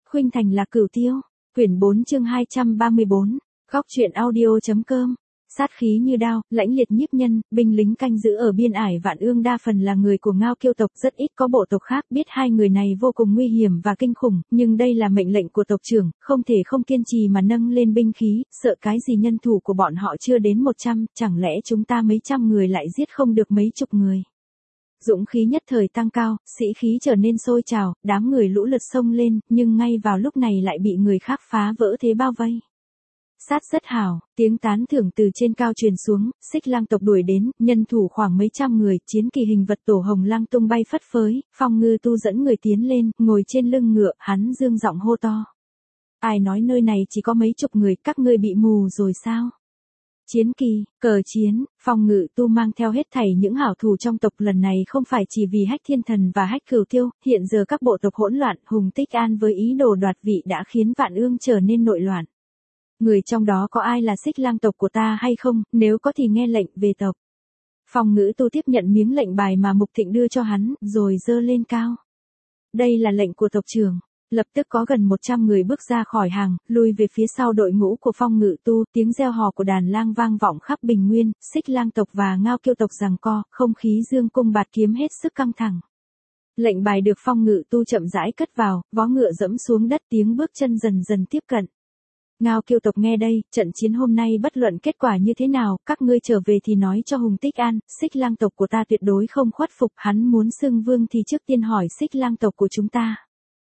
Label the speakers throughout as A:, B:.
A: Khuynh Thành là Cửu Tiêu. Quyển 4 chương 234. Góc truyện audio.com. Sát khí như đao, lãnh liệt nhiếp nhân, binh lính canh giữ ở biên ải Vạn Ương đa phần là người của Ngao Kiêu tộc, rất ít có bộ tộc khác biết hai người này vô cùng nguy hiểm và kinh khủng, nhưng đây là mệnh lệnh của tộc trưởng, không thể không kiên trì mà nâng lên binh khí, sợ cái gì nhân thủ của bọn họ chưa đến 100, chẳng lẽ chúng ta mấy trăm người lại giết không được mấy chục người. Dũng khí nhất thời tăng cao, sĩ khí trở nên sôi trào, đám người lũ lượt xông lên, nhưng ngay vào lúc này lại bị người khác phá vỡ thế bao vây. Sát rất hảo, tiếng tán thưởng từ trên cao truyền xuống, Xích Lang tộc đuổi đến, nhân thủ khoảng mấy trăm người, chiến kỳ hình vật tổ hồng lang tung bay phất phới, Phong Ngư Tu dẫn người tiến lên, ngồi trên lưng ngựa, hắn dương giọng hô to. Ai nói nơi này chỉ có mấy chục người, các ngươi bị mù rồi sao? Chiến kỳ, cờ chiến, Phong Ngự Tu mang theo hết thảy những hảo thủ trong tộc lần này không phải chỉ vì Hách Thiên Thần và Hách Cửu Tiêu, hiện giờ các bộ tộc hỗn loạn, Hùng Tích An với ý đồ đoạt vị đã khiến Vạn Ương trở nên nội loạn. Người trong đó có ai là Xích Lang tộc của ta hay không, nếu có thì nghe lệnh về tộc. Phong Ngự Tu tiếp nhận miếng lệnh bài mà Mục Thịnh đưa cho hắn, rồi giơ lên cao. Đây là lệnh của tộc trưởng. Lập tức có gần 100 người bước ra khỏi hàng, lui về phía sau đội ngũ của Phong Ngự Tu, tiếng reo hò của đàn lang vang vọng khắp Bình Nguyên, Xích Lang tộc và Ngao Kiêu tộc giằng co, không khí dương cung bạt kiếm hết sức căng thẳng. Lệnh bài được Phong Ngự Tu chậm rãi cất vào, vó ngựa dẫm xuống đất, tiếng bước chân dần dần tiếp cận. Ngao Kiêu tộc nghe đây, trận chiến hôm nay bất luận kết quả như thế nào, các ngươi trở về thì nói cho Hùng Tích An, Xích Lang tộc của ta tuyệt đối không khuất phục, hắn muốn xưng vương thì trước tiên hỏi Xích Lang tộc của chúng ta.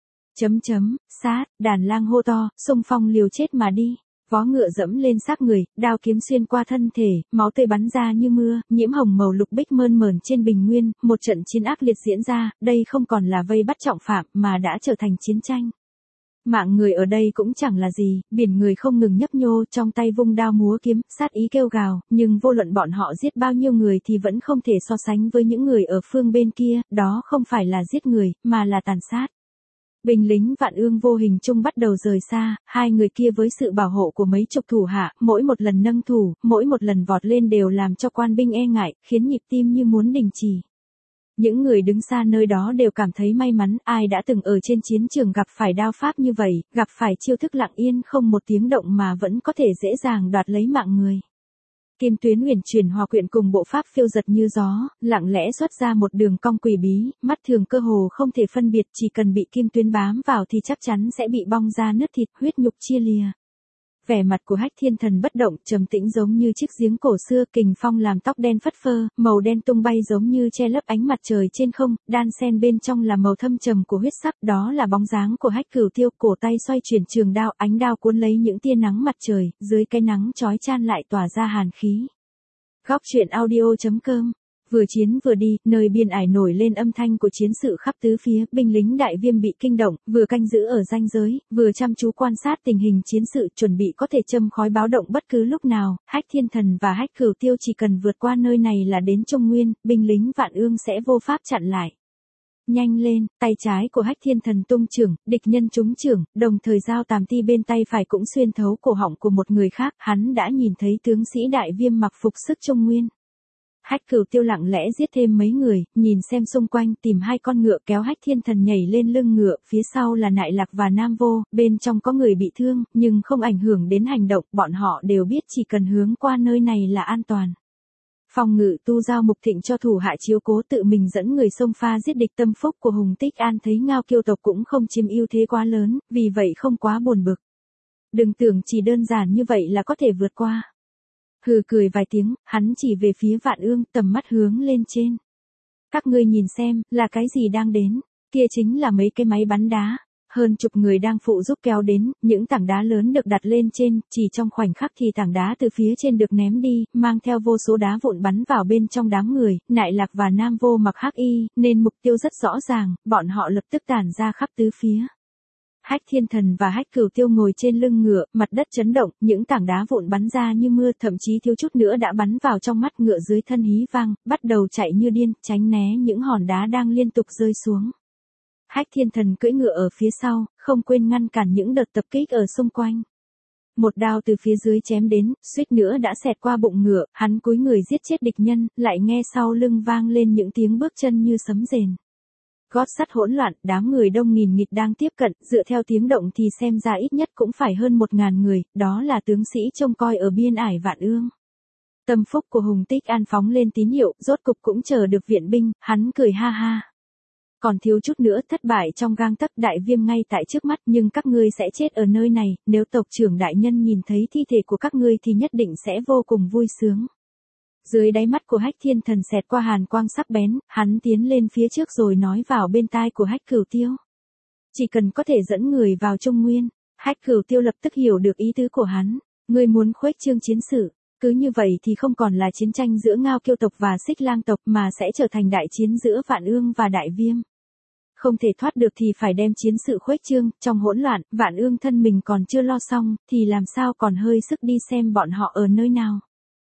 A: Sát, đàn lang hô to, xung phong liều chết mà đi. Vó ngựa dẫm lên xác người, đao kiếm xuyên qua thân thể, máu tươi bắn ra như mưa, nhiễm hồng màu lục bích mơn mởn trên bình nguyên, một trận chiến ác liệt diễn ra, đây không còn là vây bắt trọng phạm mà đã trở thành chiến tranh. Mạng người ở đây cũng chẳng là gì, biển người không ngừng nhấp nhô, trong tay vung đao múa kiếm, sát ý kêu gào, nhưng vô luận bọn họ giết bao nhiêu người thì vẫn không thể so sánh với những người ở phương bên kia, đó không phải là giết người, mà là tàn sát. Binh lính Vạn Ương vô hình chung bắt đầu rời xa, hai người kia với sự bảo hộ của mấy chục thủ hạ, mỗi một lần nâng thủ, mỗi một lần vọt lên đều làm cho quan binh e ngại, khiến nhịp tim như muốn đình chỉ. Những người đứng xa nơi đó đều cảm thấy may mắn, ai đã từng ở trên chiến trường gặp phải đao pháp như vậy, gặp phải chiêu thức lặng yên không một tiếng động mà vẫn có thể dễ dàng đoạt lấy mạng người. Kim tuyến huyền chuyển hòa quyện cùng bộ pháp phiêu giật như gió, lặng lẽ xuất ra một đường cong quỷ bí, mắt thường cơ hồ không thể phân biệt, chỉ cần bị kim tuyến bám vào thì chắc chắn sẽ bị bong ra nứt thịt, huyết nhục chia lìa. Vẻ mặt của Hách Thiên Thần bất động, trầm tĩnh giống như chiếc giếng cổ xưa, kình phong làm tóc đen phất phơ, màu đen tung bay giống như che lấp ánh mặt trời trên không, đan xen bên trong là màu thâm trầm của huyết sắc, đó là bóng dáng của Hách Cửu Tiêu, cổ tay xoay chuyển trường đao, ánh đao cuốn lấy những tia nắng mặt trời, dưới cái nắng chói chan lại tỏa ra hàn khí. Góc truyện audio.com. Vừa chiến vừa đi, nơi biên ải nổi lên âm thanh của chiến sự khắp tứ phía, binh lính Đại Viêm bị kinh động, vừa canh giữ ở ranh giới, vừa chăm chú quan sát tình hình chiến sự, chuẩn bị có thể châm khói báo động bất cứ lúc nào. Hách Thiên Thần và Hách Cửu Tiêu chỉ cần vượt qua nơi này là đến Trung Nguyên, binh lính Vạn Ương sẽ vô pháp chặn lại. Nhanh lên, tay trái của Hách Thiên Thần tung chưởng, địch nhân trúng chưởng, đồng thời dao tàm ti bên tay phải cũng xuyên thấu cổ họng của một người khác, hắn đã nhìn thấy tướng sĩ Đại Viêm mặc phục sức Trung Nguyên. Hách Cửu Tiêu lặng lẽ giết thêm mấy người, nhìn xem xung quanh, tìm hai con ngựa kéo Hách Thiên Thần nhảy lên lưng ngựa, phía sau là Nại Lạc và Nam Vô, bên trong có người bị thương, nhưng không ảnh hưởng đến hành động, bọn họ đều biết chỉ cần hướng qua nơi này là an toàn. Phong Ngự Tu giao Mục Thịnh cho thủ hạ chiếu cố, tự mình dẫn người xông pha giết địch. Tâm phúc của Hùng Tích An thấy Ngao Kiêu tộc cũng không chiếm ưu thế quá lớn, vì vậy không quá buồn bực. Đừng tưởng chỉ đơn giản như vậy là có thể vượt qua. Hừ cười vài tiếng, hắn chỉ về phía Vạn Ương, tầm mắt hướng lên trên. Các ngươi nhìn xem, là cái gì đang đến, kia chính là mấy cái máy bắn đá. Hơn chục người đang phụ giúp kéo đến, những tảng đá lớn được đặt lên trên, chỉ trong khoảnh khắc thì tảng đá từ phía trên được ném đi, mang theo vô số đá vụn bắn vào bên trong đám người. Nại Lạc và Nam Vô mặc hắc y, nên mục tiêu rất rõ ràng, bọn họ lập tức tản ra khắp tứ phía. Hách Thiên Thần và Hách Cửu Tiêu ngồi trên lưng ngựa, mặt đất chấn động, những tảng đá vụn bắn ra như mưa, thậm chí thiếu chút nữa đã bắn vào trong mắt ngựa, dưới thân hí vang, bắt đầu chạy như điên, tránh né những hòn đá đang liên tục rơi xuống. Hách Thiên Thần cưỡi ngựa ở phía sau, không quên ngăn cản những đợt tập kích ở xung quanh. Một đao từ phía dưới chém đến, suýt nữa đã xẹt qua bụng ngựa, hắn cúi người giết chết địch nhân, lại nghe sau lưng vang lên những tiếng bước chân như sấm rền. Gót sắt hỗn loạn, đám người đông nghìn nghịt đang tiếp cận, dựa theo tiếng động thì xem ra ít nhất cũng phải hơn 1.000 người, đó là tướng sĩ trông coi ở biên ải Vạn Ương. Tâm phúc của Hùng Tích An phóng lên tín hiệu, rốt cục cũng chờ được viện binh, hắn cười ha ha. Còn thiếu chút nữa thất bại trong gang tấc, Đại Viêm ngay tại trước mắt, nhưng các ngươi sẽ chết ở nơi này, nếu tộc trưởng đại nhân nhìn thấy thi thể của các ngươi thì nhất định sẽ vô cùng vui sướng. Dưới đáy mắt của Hách Thiên Thần xẹt qua hàn quang sắc bén, hắn tiến lên phía trước rồi nói vào bên tai của Hách Cửu Tiêu. Chỉ cần có thể dẫn người vào Trung Nguyên. Hách Cửu Tiêu lập tức hiểu được ý tứ của hắn. Ngươi muốn khuếch trương chiến sự, cứ như vậy thì không còn là chiến tranh giữa Ngao Kiêu tộc và Xích Lang tộc mà sẽ trở thành đại chiến giữa Vạn Ương và Đại Viêm. Không thể thoát được thì phải đem chiến sự khuếch trương, trong hỗn loạn, Vạn Ương thân mình còn chưa lo xong, thì làm sao còn hơi sức đi xem bọn họ ở nơi nào.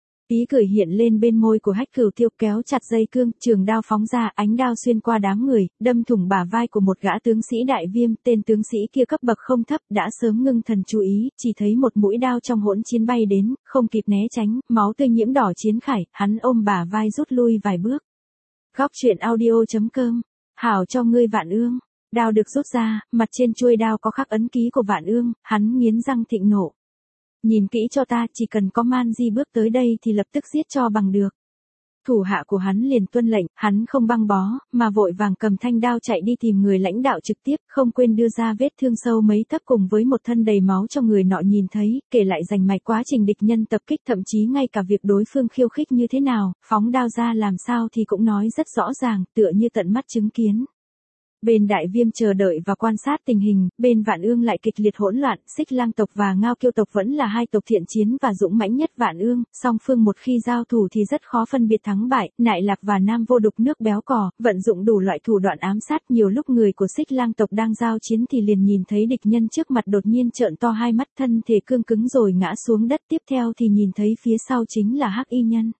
A: Ý cười hiện lên bên môi của Hách Cửu Tiêu, kéo chặt dây cương, trường đao phóng ra, ánh đao xuyên qua đám người, đâm thủng bả vai của một gã tướng sĩ Đại Viêm, tên tướng sĩ kia cấp bậc không thấp, đã sớm ngưng thần chú ý, chỉ thấy một mũi đao trong hỗn chiến bay đến, không kịp né tránh, máu tươi nhiễm đỏ chiến khải, hắn ôm bả vai rút lui vài bước. Góc truyện audio.com. Hảo cho ngươi Vạn Ương. Đao được rút ra, mặt trên chuôi đao có khắc ấn ký của Vạn Ương, hắn nghiến răng thịnh nộ. Nhìn kỹ cho ta, chỉ cần có man di bước tới đây thì lập tức giết cho bằng được. Thủ hạ của hắn liền tuân lệnh, hắn không băng bó, mà vội vàng cầm thanh đao chạy đi tìm người lãnh đạo trực tiếp, không quên đưa ra vết thương sâu mấy tấc cùng với một thân đầy máu cho người nọ nhìn thấy, kể lại rành mạch quá trình địch nhân tập kích, thậm chí ngay cả việc đối phương khiêu khích như thế nào, phóng đao ra làm sao thì cũng nói rất rõ ràng, tựa như tận mắt chứng kiến. Bên Đại Viêm chờ đợi và quan sát tình hình, bên Vạn Ương lại kịch liệt hỗn loạn, Xích Lang tộc và Ngao Kiêu tộc vẫn là hai tộc thiện chiến và dũng mãnh nhất Vạn Ương, song phương một khi giao thủ thì rất khó phân biệt thắng bại, Nại Lạc và Nam Vô Đục nước béo cò, vận dụng đủ loại thủ đoạn ám sát, nhiều lúc người của Xích Lang tộc đang giao chiến thì liền nhìn thấy địch nhân trước mặt đột nhiên trợn to hai mắt, thân thể cương cứng rồi ngã xuống đất, tiếp theo thì nhìn thấy phía sau chính là Hắc Y Nhân.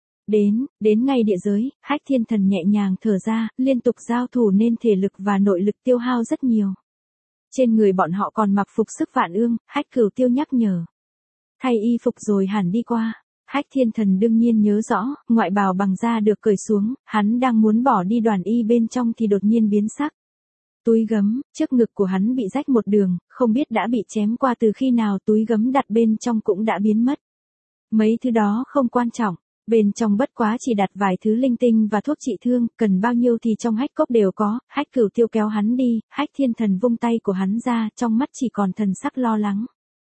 A: Đến ngay địa giới, Hách Thiên Thần nhẹ nhàng thở ra, liên tục giao thủ nên thể lực và nội lực tiêu hao rất nhiều. Trên người bọn họ còn mặc phục sức Vạn Ương, Hách Cửu Tiêu nhắc nhở. Thay y phục rồi hẳn đi qua. Hách Thiên Thần đương nhiên nhớ rõ, ngoại bào bằng da được cởi xuống, hắn đang muốn bỏ đi đoàn y bên trong thì đột nhiên biến sắc. Túi gấm, trước ngực của hắn bị rách một đường, không biết đã bị chém qua từ khi nào, túi gấm đặt bên trong cũng đã biến mất. Mấy thứ đó không quan trọng. Bên trong bất quá chỉ đặt vài thứ linh tinh và thuốc trị thương, cần bao nhiêu thì trong Hách cốc đều có. Hách Cửu Tiêu kéo hắn đi, Hách Thiên Thần vung tay của hắn ra, trong mắt chỉ còn thần sắc lo lắng.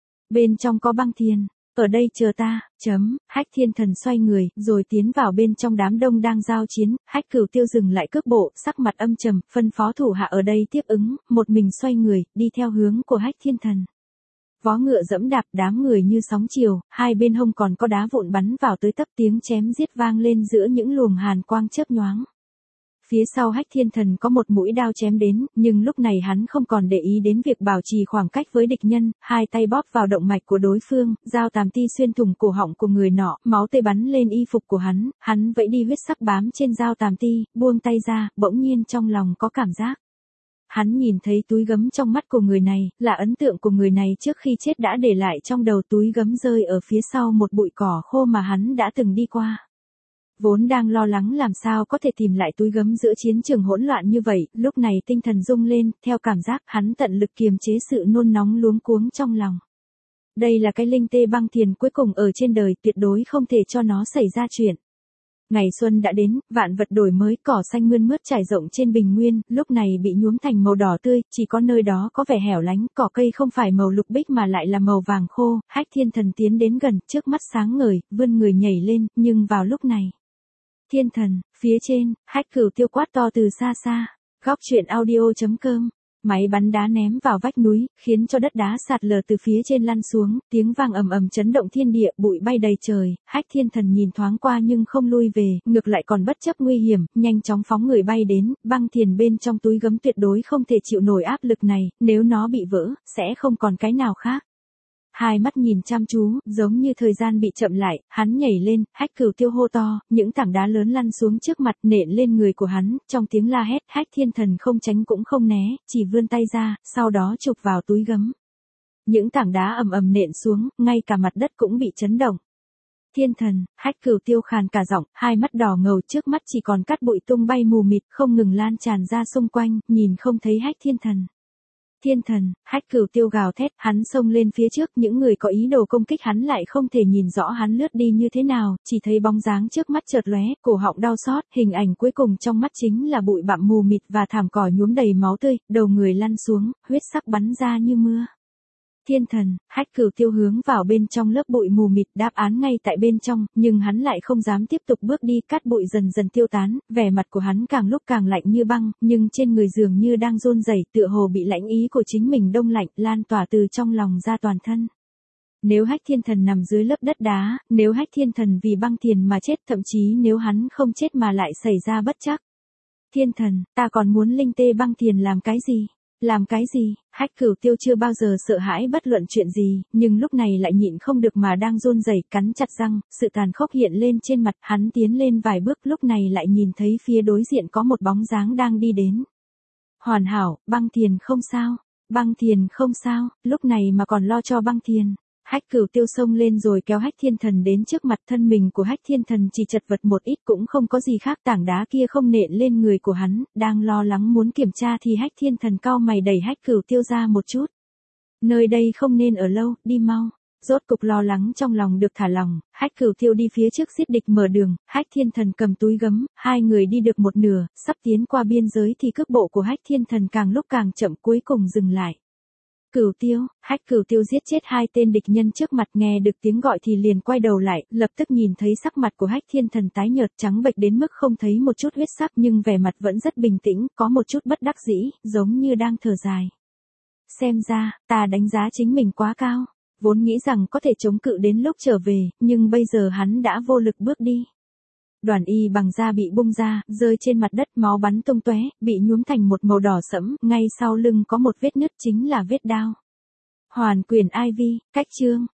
A: Bên trong có băng thiền, ở đây chờ ta, Hách Thiên Thần xoay người, rồi tiến vào bên trong đám đông đang giao chiến, Hách Cửu Tiêu dừng lại cước bộ, sắc mặt âm trầm, phân phó thủ hạ ở đây tiếp ứng, một mình xoay người, đi theo hướng của Hách Thiên Thần. Vó ngựa dẫm đạp, đám người như sóng chiều, hai bên hông còn có đá vụn bắn vào tới tấp, tiếng chém giết vang lên giữa những luồng hàn quang chớp nhoáng. Phía sau Hách Thiên Thần có một mũi đao chém đến, nhưng lúc này hắn không còn để ý đến việc bảo trì khoảng cách với địch nhân, hai tay bóp vào động mạch của đối phương, dao tàm ti xuyên thủng cổ họng của người nọ, máu tươi bắn lên y phục của hắn vẫy đi huyết sắc bám trên dao tàm ti, buông tay ra, bỗng nhiên trong lòng có cảm giác. Hắn nhìn thấy túi gấm trong mắt của người này, là ấn tượng của người này trước khi chết đã để lại trong đầu, túi gấm rơi ở phía sau một bụi cỏ khô mà hắn đã từng đi qua. Vốn đang lo lắng làm sao có thể tìm lại túi gấm giữa chiến trường hỗn loạn như vậy, lúc này tinh thần rung lên, theo cảm giác hắn tận lực kiềm chế sự nôn nóng luống cuống trong lòng. Đây là cái linh tê băng thiền cuối cùng ở trên đời, tuyệt đối không thể cho nó xảy ra chuyện. Ngày xuân đã đến, vạn vật đổi mới, cỏ xanh mươn mướt trải rộng trên bình nguyên, lúc này bị nhuốm thành màu đỏ tươi, chỉ có nơi đó có vẻ hẻo lánh, cỏ cây không phải màu lục bích mà lại là màu vàng khô. Hách Thiên Thần tiến đến gần, trước mắt sáng ngời, vươn người nhảy lên, nhưng vào lúc này. Thiên Thần, phía trên, Hách Cửu Tiêu quát to từ xa xa. Góc truyện audio.com. Máy bắn đá ném vào vách núi, khiến cho đất đá sạt lở từ phía trên lăn xuống, tiếng vang ầm ầm chấn động thiên địa, bụi bay đầy trời. Hách Thiên Thần nhìn thoáng qua nhưng không lui về, ngược lại còn bất chấp nguy hiểm, nhanh chóng phóng người bay đến, băng thiền bên trong túi gấm tuyệt đối không thể chịu nổi áp lực này, nếu nó bị vỡ, sẽ không còn cái nào khác. Hai mắt nhìn chăm chú, giống như thời gian bị chậm lại, hắn nhảy lên, Hách Cửu Tiêu hô to, những tảng đá lớn lăn xuống trước mặt, nện lên người của hắn, trong tiếng la hét, Hách Thiên Thần không tránh cũng không né, chỉ vươn tay ra, sau đó chụp vào túi gấm. Những tảng đá ầm ầm nện xuống, ngay cả mặt đất cũng bị chấn động. Thiên thần, Hách Cửu Tiêu khàn cả giọng, hai mắt đỏ ngầu, trước mắt chỉ còn cát bụi tung bay mù mịt không ngừng lan tràn ra xung quanh, nhìn không thấy Hách Thiên thần. Thiên thần, Hách Cửu Tiêu gào thét, hắn xông lên phía trước, những người có ý đồ công kích hắn lại không thể nhìn rõ hắn lướt đi như thế nào, chỉ thấy bóng dáng trước mắt chợt lóe, cổ họng đau xót, hình ảnh cuối cùng trong mắt chính là bụi bặm mù mịt và thảm cỏ nhuốm đầy máu tươi, đầu người lăn xuống, huyết sắc bắn ra như mưa. Thiên thần, Hách Cửu Tiêu hướng vào bên trong lớp bụi mù mịt, đáp án ngay tại bên trong, nhưng hắn lại không dám tiếp tục bước đi, cát bụi dần dần tiêu tán, vẻ mặt của hắn càng lúc càng lạnh như băng, nhưng trên người dường như đang run rẩy, tựa hồ bị lãnh ý của chính mình đông lạnh, lan tỏa từ trong lòng ra toàn thân. Nếu Hách Thiên thần nằm dưới lớp đất đá, nếu Hách Thiên thần vì băng thiền mà chết, thậm chí nếu hắn không chết mà lại xảy ra bất trắc. Thiên thần, ta còn muốn linh tê băng thiền làm cái gì? Làm cái gì? Hách Cửu Tiêu chưa bao giờ sợ hãi bất luận chuyện gì, nhưng lúc này lại nhịn không được mà đang run rẩy, cắn chặt răng, sự tàn khốc hiện lên trên mặt, hắn tiến lên vài bước, lúc này lại nhìn thấy phía đối diện có một bóng dáng đang đi đến. Hoàn hảo, băng thiền không sao, băng thiền không sao, lúc này mà còn lo cho băng thiền. Hách Cửu Tiêu xông lên rồi kéo Hách Thiên thần đến trước mặt, thân mình của Hách Thiên thần chỉ chật vật một ít, cũng không có gì khác, tảng đá kia không nện lên người của hắn, đang lo lắng muốn kiểm tra thì Hách Thiên thần cau mày đẩy Hách Cửu Tiêu ra một chút. Nơi đây không nên ở lâu, đi mau. Rốt cục lo lắng trong lòng được thả lỏng, Hách Cửu Tiêu đi phía trước giết địch mở đường, Hách Thiên thần cầm túi gấm, hai người đi được một nửa, sắp tiến qua biên giới thì cước bộ của Hách Thiên thần càng lúc càng chậm, cuối cùng dừng lại. Cửu Tiêu, Hách Cửu Tiêu giết chết hai tên địch nhân trước mặt, nghe được tiếng gọi thì liền quay đầu lại, lập tức nhìn thấy sắc mặt của Hách Thiên thần tái nhợt trắng bệch đến mức không thấy một chút huyết sắc, nhưng vẻ mặt vẫn rất bình tĩnh, có một chút bất đắc dĩ, giống như đang thở dài. Xem ra, ta đánh giá chính mình quá cao, vốn nghĩ rằng có thể chống cự đến lúc trở về, nhưng bây giờ hắn đã vô lực bước đi. Đoàn y bằng da bị bung ra, rơi trên mặt đất, máu bắn tung tóe, bị nhuốm thành một màu đỏ sẫm, ngay sau lưng có một vết nứt chính là vết đao. Hoàn Quyền Ivy, cách chương.